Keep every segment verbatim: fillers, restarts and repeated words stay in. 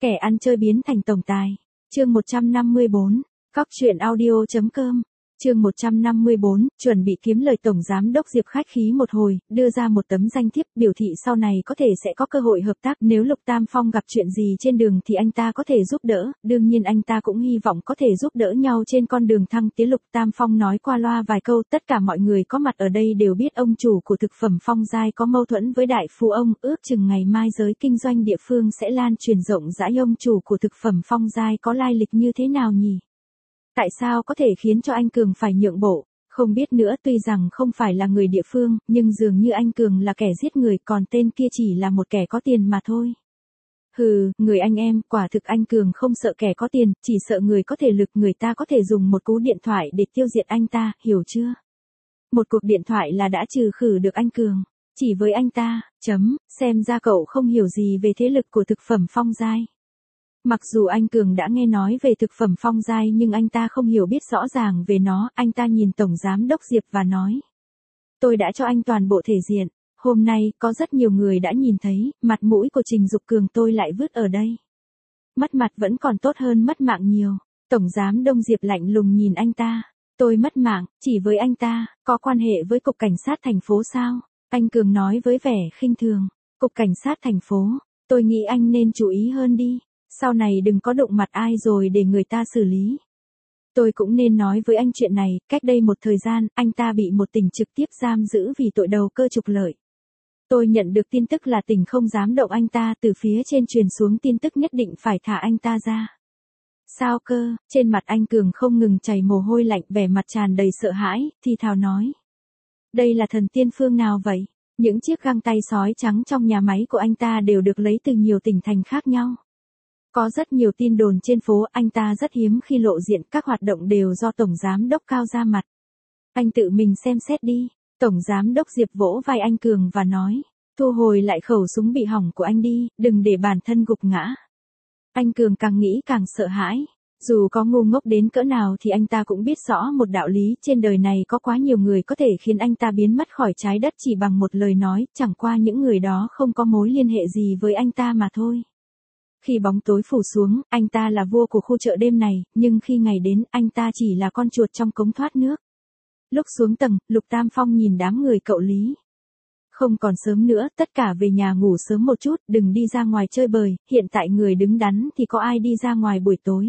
Kẻ ăn chơi biến thành tổng tài. Chương một trăm năm mươi bốn. Cóc truyện audio chấm com. Chương một trăm năm mươi bốn, chuẩn bị kiếm lời tổng giám đốc Diệp khách khí một hồi, đưa ra một tấm danh thiếp, biểu thị sau này có thể sẽ có cơ hội hợp tác, nếu Lục Tam Phong gặp chuyện gì trên đường thì anh ta có thể giúp đỡ, đương nhiên anh ta cũng hy vọng có thể giúp đỡ nhau trên con đường thăng tiến. Lục Tam Phong nói qua loa vài câu, tất cả mọi người có mặt ở đây đều biết ông chủ của thực phẩm Phong Giai có mâu thuẫn với đại phú ông, ước chừng ngày mai giới kinh doanh địa phương sẽ lan truyền rộng rãi ông chủ của thực phẩm Phong Giai có lai lịch như thế nào nhỉ? Tại sao có thể khiến cho anh Cường phải nhượng bộ? Không biết nữa, tuy rằng không phải là người địa phương, nhưng dường như anh Cường là kẻ giết người, còn tên kia chỉ là một kẻ có tiền mà thôi. Hừ, người anh em, quả thực anh Cường không sợ kẻ có tiền, chỉ sợ người có thể lực, người ta có thể dùng một cú điện thoại để tiêu diệt anh ta, hiểu chưa? Một cuộc điện thoại là đã trừ khử được anh Cường. Chỉ với anh ta, chấm, xem ra cậu không hiểu gì về thế lực của thực phẩm Phong Giai. Mặc dù anh Cường đã nghe nói về thực phẩm Phong Giai nhưng anh ta không hiểu biết rõ ràng về nó, anh ta nhìn Tổng Giám Đốc Diệp và nói. Tôi đã cho anh toàn bộ thể diện, hôm nay có rất nhiều người đã nhìn thấy, mặt mũi của Trình Dục Cường tôi lại vứt ở đây. Mất mặt vẫn còn tốt hơn mất mạng nhiều. Tổng Giám Đông Diệp lạnh lùng nhìn anh ta. Tôi mất mạng, chỉ với anh ta, có quan hệ với Cục Cảnh sát thành phố sao? Anh Cường nói với vẻ khinh thường. Cục Cảnh sát thành phố, tôi nghĩ anh nên chú ý hơn đi. Sau này đừng có đụng mặt ai rồi để người ta xử lý. Tôi cũng nên nói với anh chuyện này, cách đây một thời gian, anh ta bị một tỉnh trực tiếp giam giữ vì tội đầu cơ trục lợi. Tôi nhận được tin tức là tỉnh không dám động anh ta, từ phía trên truyền xuống tin tức nhất định phải thả anh ta ra. Sao cơ? Trên mặt anh Cường không ngừng chảy mồ hôi lạnh, vẻ mặt tràn đầy sợ hãi, thì thào nói. Đây là thần tiên phương nào vậy? Những chiếc găng tay sói trắng trong nhà máy của anh ta đều được lấy từ nhiều tỉnh thành khác nhau. Có rất nhiều tin đồn trên phố, anh ta rất hiếm khi lộ diện, các hoạt động đều do Tổng Giám Đốc Cao ra mặt. Anh tự mình xem xét đi. Tổng Giám Đốc Diệp vỗ vai anh Cường và nói, thu hồi lại khẩu súng bị hỏng của anh đi, đừng để bản thân gục ngã. Anh Cường càng nghĩ càng sợ hãi. Dù có ngu ngốc đến cỡ nào thì anh ta cũng biết rõ một đạo lý, trên đời này có quá nhiều người có thể khiến anh ta biến mất khỏi trái đất chỉ bằng một lời nói, chẳng qua những người đó không có mối liên hệ gì với anh ta mà thôi. Khi bóng tối phủ xuống, anh ta là vua của khu chợ đêm này, nhưng khi ngày đến, anh ta chỉ là con chuột trong cống thoát nước. Lúc xuống tầng, Lục Tam Phong nhìn đám người cậu Lý. Không còn sớm nữa, tất cả về nhà ngủ sớm một chút, đừng đi ra ngoài chơi bời, hiện tại người đứng đắn thì có ai đi ra ngoài buổi tối.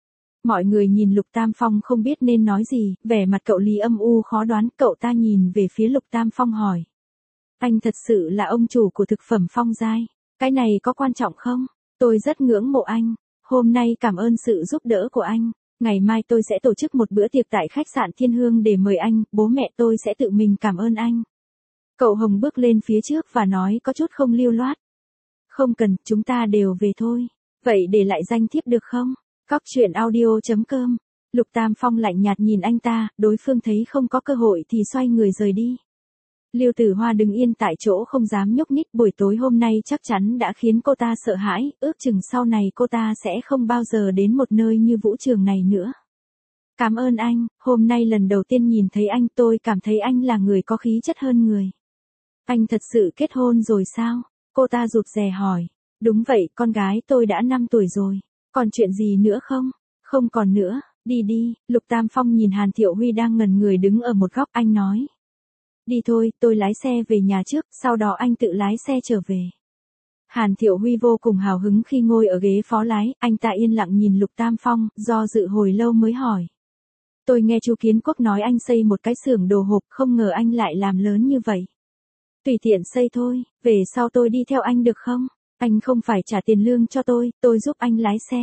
Mọi người nhìn Lục Tam Phong không biết nên nói gì, vẻ mặt cậu Lý âm u khó đoán, cậu ta nhìn về phía Lục Tam Phong hỏi. Anh thật sự là ông chủ của thực phẩm Phong Giai, cái này có quan trọng không? Tôi rất ngưỡng mộ anh, hôm nay cảm ơn sự giúp đỡ của anh, ngày mai tôi sẽ tổ chức một bữa tiệc tại khách sạn Thiên Hương để mời anh, bố mẹ tôi sẽ tự mình cảm ơn anh. Cậu Hồng bước lên phía trước và nói có chút không lưu loát. Không cần, chúng ta đều về thôi, vậy để lại danh thiếp được không? Cóc truyện audio chấm com. Lục Tam Phong lạnh nhạt nhìn anh ta, đối phương thấy không có cơ hội thì xoay người rời đi. Lưu Tử Hoa đứng yên tại chỗ không dám nhúc nhích, buổi tối hôm nay chắc chắn đã khiến cô ta sợ hãi, ước chừng sau này cô ta sẽ không bao giờ đến một nơi như vũ trường này nữa. Cảm ơn anh, hôm nay lần đầu tiên nhìn thấy anh tôi cảm thấy anh là người có khí chất hơn người. Anh thật sự kết hôn rồi sao? Cô ta rụt rè hỏi. Đúng vậy, con gái tôi đã năm tuổi rồi. Còn chuyện gì nữa không? Không còn nữa, đi đi. Lục Tam Phong nhìn Hàn Thiệu Huy đang ngẩn người đứng ở một góc, anh nói. Đi thôi, tôi lái xe về nhà trước, sau đó anh tự lái xe trở về. Hàn Thiệu Huy vô cùng hào hứng khi ngồi ở ghế phó lái, anh ta yên lặng nhìn Lục Tam Phong, do dự hồi lâu mới hỏi. Tôi nghe chú Kiến Quốc nói anh xây một cái xưởng đồ hộp, không ngờ anh lại làm lớn như vậy. Tùy tiện xây thôi, về sau tôi đi theo anh được không? Anh không phải trả tiền lương cho tôi, tôi giúp anh lái xe.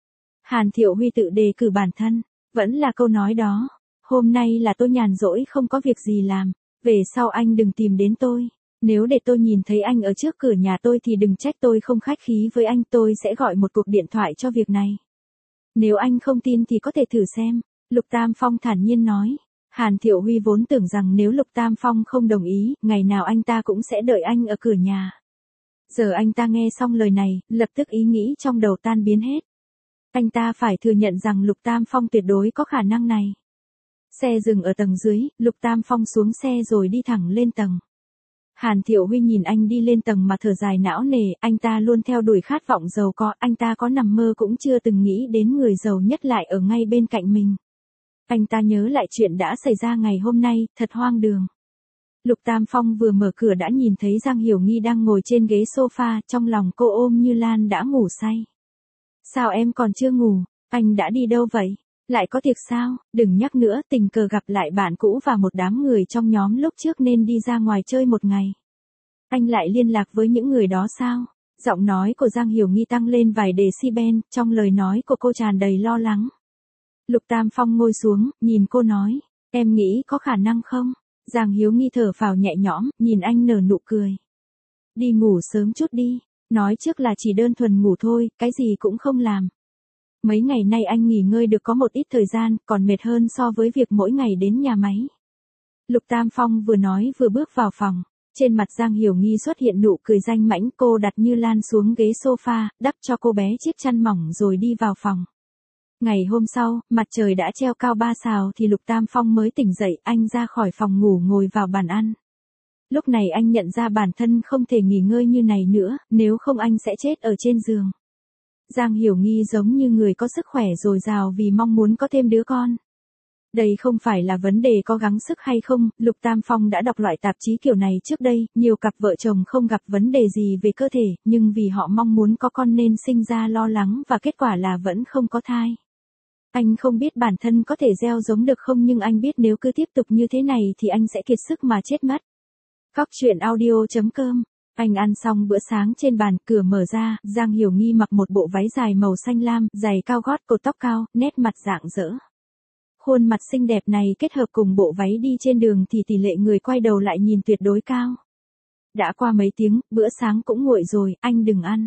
Hàn Thiệu Huy tự đề cử bản thân, vẫn là câu nói đó. Hôm nay là tôi nhàn rỗi không có việc gì làm. Về sau anh đừng tìm đến tôi, nếu để tôi nhìn thấy anh ở trước cửa nhà tôi thì đừng trách tôi không khách khí với anh, tôi sẽ gọi một cuộc điện thoại cho việc này. Nếu anh không tin thì có thể thử xem, Lục Tam Phong thản nhiên nói. Hàn Thiệu Huy vốn tưởng rằng nếu Lục Tam Phong không đồng ý, ngày nào anh ta cũng sẽ đợi anh ở cửa nhà. Giờ anh ta nghe xong lời này, lập tức ý nghĩ trong đầu tan biến hết. Anh ta phải thừa nhận rằng Lục Tam Phong tuyệt đối có khả năng này. Xe dừng ở tầng dưới, Lục Tam Phong xuống xe rồi đi thẳng lên tầng. Hàn Thiệu Huy nhìn anh đi lên tầng mà thở dài não nề, anh ta luôn theo đuổi khát vọng giàu có, anh ta có nằm mơ cũng chưa từng nghĩ đến người giàu nhất lại ở ngay bên cạnh mình. Anh ta nhớ lại chuyện đã xảy ra ngày hôm nay, thật hoang đường. Lục Tam Phong vừa mở cửa đã nhìn thấy Giang Hiểu Nghi đang ngồi trên ghế sofa, trong lòng cô ôm Như Lan đã ngủ say. Sao em còn chưa ngủ, anh đã đi đâu vậy? Lại có tiệc sao? Đừng nhắc nữa, tình cờ gặp lại bạn cũ và một đám người trong nhóm lúc trước nên đi ra ngoài chơi một ngày. Anh lại liên lạc với những người đó sao? Giọng nói của Giang Hiểu Nghi tăng lên vài decibel, trong lời nói của cô tràn đầy lo lắng. Lục Tam Phong ngồi xuống, nhìn cô nói, em nghĩ có khả năng không? Giang Hiểu Nghi thở phào nhẹ nhõm, nhìn anh nở nụ cười. Đi ngủ sớm chút đi, nói trước là chỉ đơn thuần ngủ thôi, cái gì cũng không làm. Mấy ngày nay anh nghỉ ngơi được có một ít thời gian, còn mệt hơn so với việc mỗi ngày đến nhà máy. Lục Tam Phong vừa nói vừa bước vào phòng. Trên mặt Giang Hiểu Nghi xuất hiện nụ cười danh mãnh, cô đặt Như Lan xuống ghế sofa, đắp cho cô bé chiếc chăn mỏng rồi đi vào phòng. Ngày hôm sau, mặt trời đã treo cao ba sào thì Lục Tam Phong mới tỉnh dậy, anh ra khỏi phòng ngủ ngồi vào bàn ăn. Lúc này anh nhận ra bản thân không thể nghỉ ngơi như này nữa, nếu không anh sẽ chết ở trên giường. Giang Hiểu Nghi giống như người có sức khỏe dồi dào vì mong muốn có thêm đứa con. Đây không phải là vấn đề có gắng sức hay không, Lục Tam Phong đã đọc loại tạp chí kiểu này trước đây, nhiều cặp vợ chồng không gặp vấn đề gì về cơ thể, nhưng vì họ mong muốn có con nên sinh ra lo lắng và kết quả là vẫn không có thai. Anh không biết bản thân có thể gieo giống được không, nhưng anh biết nếu cứ tiếp tục như thế này thì anh sẽ kiệt sức mà chết mất. Cóc truyện audio chấm com. Anh ăn xong bữa sáng trên bàn, cửa mở ra, Giang Hiểu Nghi mặc một bộ váy dài màu xanh lam, giày cao gót, cột tóc cao, nét mặt rạng rỡ. Khuôn mặt xinh đẹp này kết hợp cùng bộ váy đi trên đường thì tỷ lệ người quay đầu lại nhìn tuyệt đối cao. Đã qua mấy tiếng, bữa sáng cũng nguội rồi, anh đừng ăn.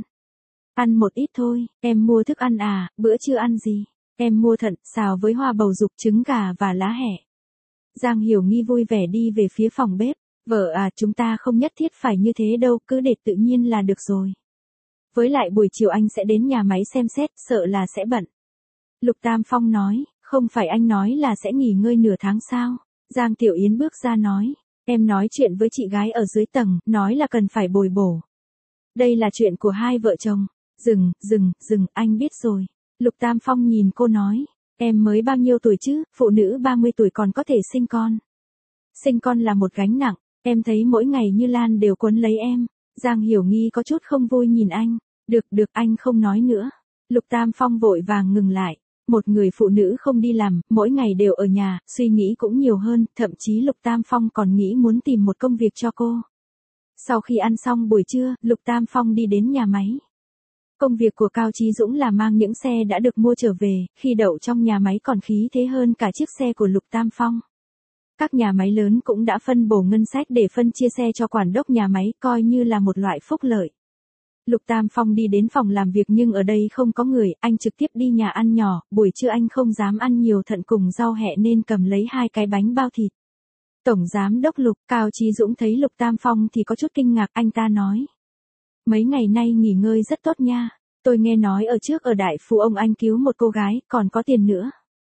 Ăn một ít thôi, em mua thức ăn à, bữa trưa ăn gì? Em mua thận, xào với hoa bầu dục, trứng gà và lá hẹ. Giang Hiểu Nghi vui vẻ đi về phía phòng bếp. Vợ à, chúng ta không nhất thiết phải như thế đâu, cứ để tự nhiên là được rồi. Với lại buổi chiều anh sẽ đến nhà máy xem xét, sợ là sẽ bận. Lục Tam Phong nói, không phải anh nói là sẽ nghỉ ngơi nửa tháng sao? Giang Tiểu Yến bước ra nói, em nói chuyện với chị gái ở dưới tầng, nói là cần phải bồi bổ. Đây là chuyện của hai vợ chồng. Dừng, dừng, dừng, anh biết rồi. Lục Tam Phong nhìn cô nói, em mới bao nhiêu tuổi chứ, phụ nữ ba mươi tuổi còn có thể sinh con. Sinh con là một gánh nặng, em thấy mỗi ngày Như Lan đều quấn lấy em. Giang Hiểu Nghi có chút không vui nhìn anh, được được anh không nói nữa. Lục Tam Phong vội vàng ngừng lại. Một người phụ nữ không đi làm, mỗi ngày đều ở nhà, suy nghĩ cũng nhiều hơn, thậm chí Lục Tam Phong còn nghĩ muốn tìm một công việc cho cô. Sau khi ăn xong buổi trưa, Lục Tam Phong đi đến nhà máy. Công việc của Cao Chí Dũng là mang những xe đã được mua trở về, khi đậu trong nhà máy còn khí thế hơn cả chiếc xe của Lục Tam Phong. Các nhà máy lớn cũng đã phân bổ ngân sách để phân chia xe cho quản đốc nhà máy, coi như là một loại phúc lợi. Lục Tam Phong đi đến phòng làm việc nhưng ở đây không có người, anh trực tiếp đi nhà ăn nhỏ, buổi trưa anh không dám ăn nhiều thận cùng rau hẹ nên cầm lấy hai cái bánh bao thịt. Tổng giám đốc Lục, Cao Chí Dũng thấy Lục Tam Phong thì có chút kinh ngạc, anh ta nói. Mấy ngày nay nghỉ ngơi rất tốt nha, tôi nghe nói ở trước ở Đại Phú ông anh cứu một cô gái, còn có tiền nữa.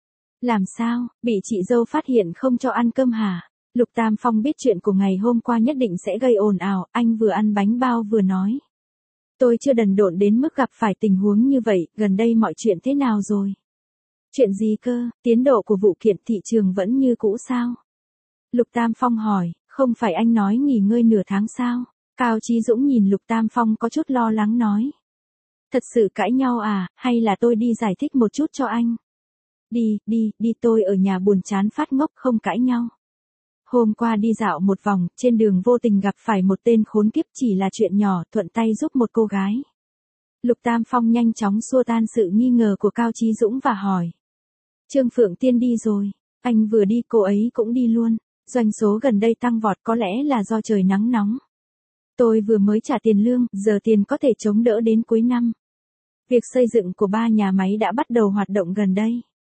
Làm sao, bị chị dâu phát hiện không cho ăn cơm hả? Lục Tam Phong biết chuyện của ngày hôm qua nhất định sẽ gây ồn ào, anh vừa ăn bánh bao vừa nói. Tôi chưa đần độn đến mức gặp phải tình huống như vậy, gần đây mọi chuyện thế nào rồi? Chuyện gì cơ, tiến độ của vụ kiện thị trường vẫn như cũ sao? Lục Tam Phong hỏi, không phải anh nói nghỉ ngơi nửa tháng sao? Cao Chí Dũng nhìn Lục Tam Phong có chút lo lắng nói. Thật sự cãi nhau à, hay là tôi đi giải thích một chút cho anh? Đi, đi, đi tôi ở nhà buồn chán phát ngốc không cãi nhau. Hôm qua đi dạo một vòng, trên đường vô tình gặp phải một tên khốn kiếp chỉ là chuyện nhỏ, thuận tay giúp một cô gái. Lục Tam Phong nhanh chóng xua tan sự nghi ngờ của Cao Chí Dũng và hỏi. Trương Phượng Tiên đi rồi, anh vừa đi cô ấy cũng đi luôn, doanh số gần đây tăng vọt có lẽ là do trời nắng nóng. Tôi vừa mới trả tiền lương, giờ tiền có thể chống đỡ đến cuối năm. Việc xây dựng của ba nhà máy đã bắt đầu hoạt động gần đây.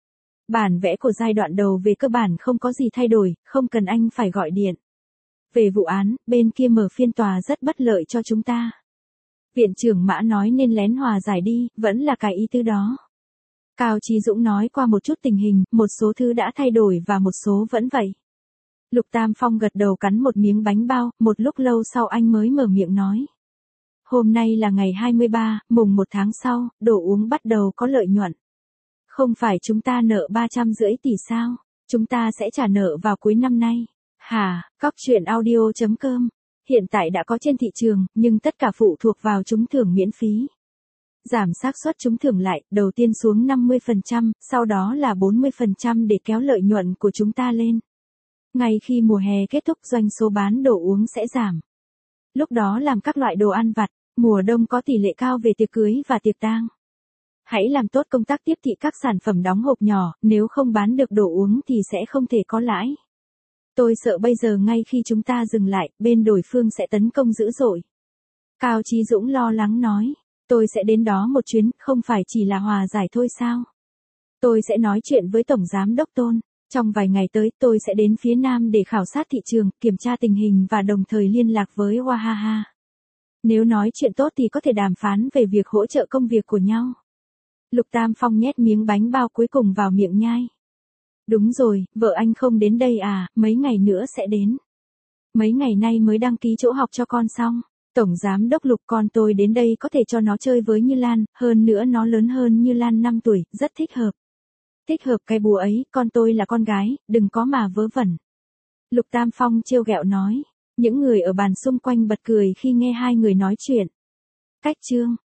Bản vẽ của giai đoạn đầu về cơ bản không có gì thay đổi, không cần anh phải gọi điện. Về vụ án, bên kia mở phiên tòa rất bất lợi cho chúng ta. Viện trưởng Mã nói nên lén hòa giải đi, vẫn là cái ý tứ đó. Cao Chí Dũng nói qua một chút tình hình, một số thứ đã thay đổi và một số vẫn vậy. Lục Tam Phong gật đầu cắn một miếng bánh bao, một lúc lâu sau anh mới mở miệng nói. Hôm nay là ngày hai mươi ba, mùng một tháng sau, đồ uống bắt đầu có lợi nhuận. Không phải chúng ta nợ ba trăm rưỡi tỷ sao? Chúng ta sẽ trả nợ vào cuối năm nay. Hả, Cóc truyện audio chấm com. Hiện tại đã có trên thị trường, nhưng tất cả phụ thuộc vào trúng thưởng miễn phí. Giảm xác suất trúng thưởng lại, đầu tiên xuống năm mươi phần trăm, sau đó là bốn mươi phần trăm để kéo lợi nhuận của chúng ta lên. Ngay khi mùa hè kết thúc doanh số bán đồ uống sẽ giảm. Lúc đó làm các loại đồ ăn vặt, mùa đông có tỷ lệ cao về tiệc cưới và tiệc tang. Hãy làm tốt công tác tiếp thị các sản phẩm đóng hộp nhỏ, nếu không bán được đồ uống thì sẽ không thể có lãi. Tôi sợ bây giờ ngay khi chúng ta dừng lại, bên đối phương sẽ tấn công dữ dội. Cao Chí Dũng lo lắng nói, tôi sẽ đến đó một chuyến, không phải chỉ là hòa giải thôi sao? Tôi sẽ nói chuyện với Tổng Giám đốc Tôn. Trong vài ngày tới, tôi sẽ đến phía Nam để khảo sát thị trường, kiểm tra tình hình và đồng thời liên lạc với Wahaha. Nếu nói chuyện tốt thì có thể đàm phán về việc hỗ trợ công việc của nhau. Lục Tam Phong nhét miếng bánh bao cuối cùng vào miệng nhai. Đúng rồi, vợ anh không đến đây à, mấy ngày nữa sẽ đến. Mấy ngày nay mới đăng ký chỗ học cho con xong. Tổng Giám đốc Lục, con tôi đến đây có thể cho nó chơi với Như Lan, hơn nữa nó lớn hơn Như Lan năm tuổi, rất thích hợp. Thích hợp cái bùa ấy, con tôi là con gái, đừng có mà vớ vẩn. Lục Tam Phong trêu ghẹo nói. Những người ở bàn xung quanh bật cười khi nghe hai người nói chuyện. Cách chương